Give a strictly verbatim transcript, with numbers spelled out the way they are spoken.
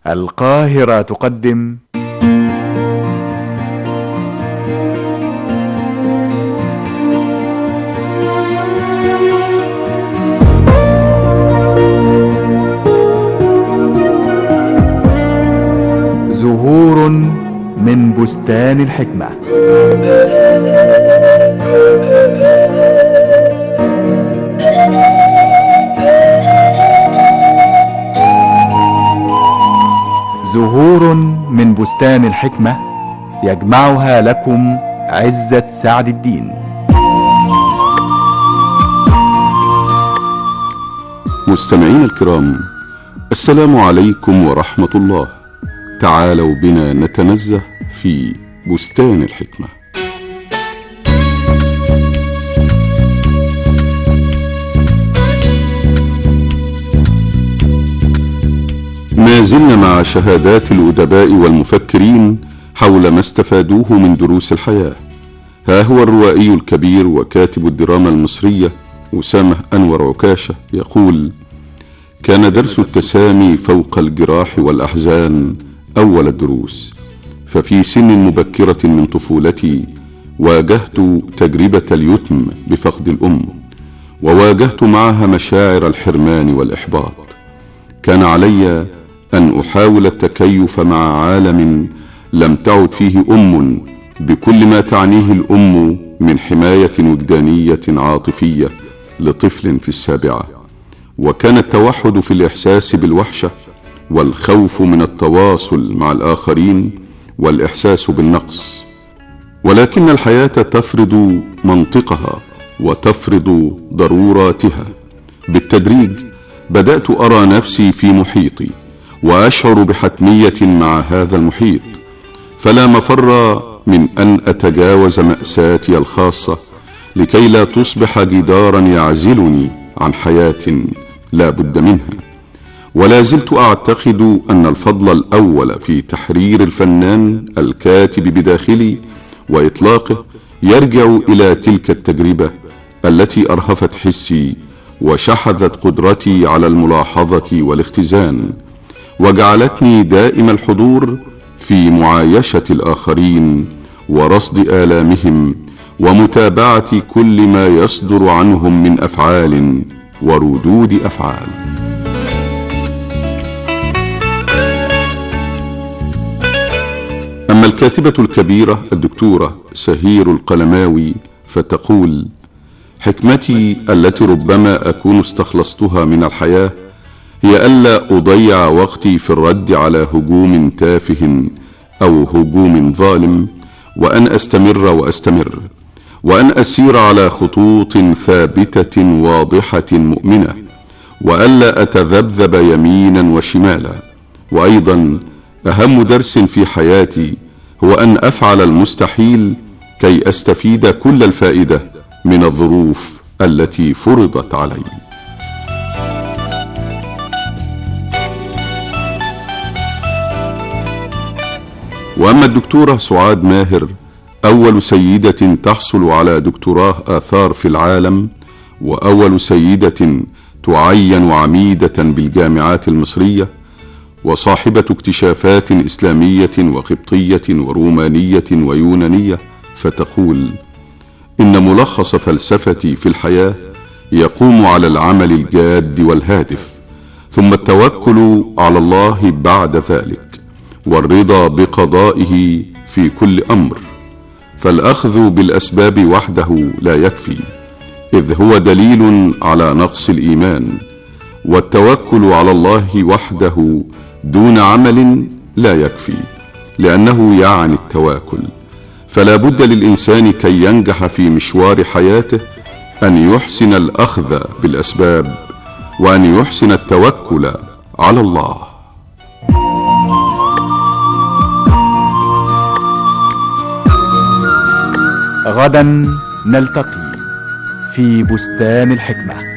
القاهرة تقدم زهور من بستان الحكمة. زهور من بستان الحكمة يجمعها لكم عزت سعد الدين. مستمعين الكرام، السلام عليكم ورحمة الله. تعالوا بنا نتنزه في بستان الحكمة. ما زلنا مع شهادات الأدباء والمفكرين حول ما استفادوه من دروس الحياة. ها هو الروائي الكبير وكاتب الدراما المصرية أسامة أنور عكاشة يقول: كان درس التسامي فوق الجراح والأحزان أول الدروس، ففي سن مبكرة من طفولتي واجهت تجربة اليتم بفقد الأم، وواجهت معها مشاعر الحرمان والإحباط. كان علي أن أحاول التكيف مع عالم لم تعد فيه أم بكل ما تعنيه الأم من حماية وجدانية عاطفية لطفل في السابعة. وكان التوحد في الإحساس بالوحشة والخوف من التواصل مع الآخرين والإحساس بالنقص. ولكن الحياة تفرض منطقها وتفرض ضروراتها. بالتدريج بدأت أرى نفسي في محيطي وأشعر بحتمية مع هذا المحيط، فلا مفر من أن أتجاوز مأساتي الخاصة لكي لا تصبح جدارا يعزلني عن حياة لا بد منها. ولا زلت أعتقد أن الفضل الأول في تحرير الفنان الكاتب بداخلي وإطلاقه يرجع إلى تلك التجربة التي أرهفت حسي وشحذت قدرتي على الملاحظة والاختزان، وجعلتني دائم الحضور في معايشة الآخرين ورصد آلامهم ومتابعة كل ما يصدر عنهم من أفعال وردود أفعال. أما الكاتبة الكبيرة الدكتورة سهير القلماوي فتقول: حكمتي التي ربما أكون استخلصتها من الحياة هي ألا أضيع وقتي في الرد على هجوم تافه أو هجوم ظالم، وأن أستمر وأستمر وأن أسير على خطوط ثابتة واضحة مؤمنة، وألا أتذبذب يمينا وشمالا. وأيضا أهم درس في حياتي هو أن أفعل المستحيل كي أستفيد كل الفائدة من الظروف التي فرضت علي. وأما الدكتورة سعاد ماهر، أول سيدة تحصل على دكتوراه آثار في العالم، وأول سيدة تعين عميدة بالجامعات المصرية، وصاحبة اكتشافات إسلامية وقبطية ورومانية ويونانية، فتقول: إن ملخص فلسفتي في الحياة يقوم على العمل الجاد والهادف، ثم التوكل على الله بعد ذلك، والرضا بقضائه في كل أمر. فالأخذ بالأسباب وحده لا يكفي، إذ هو دليل على نقص الإيمان، والتوكل على الله وحده دون عمل لا يكفي، لأنه يعني التواكل. فلا بد للإنسان كي ينجح في مشوار حياته أن يحسن الأخذ بالأسباب، وأن يحسن التوكل على الله. غدا نلتقي في بستان الحكمة.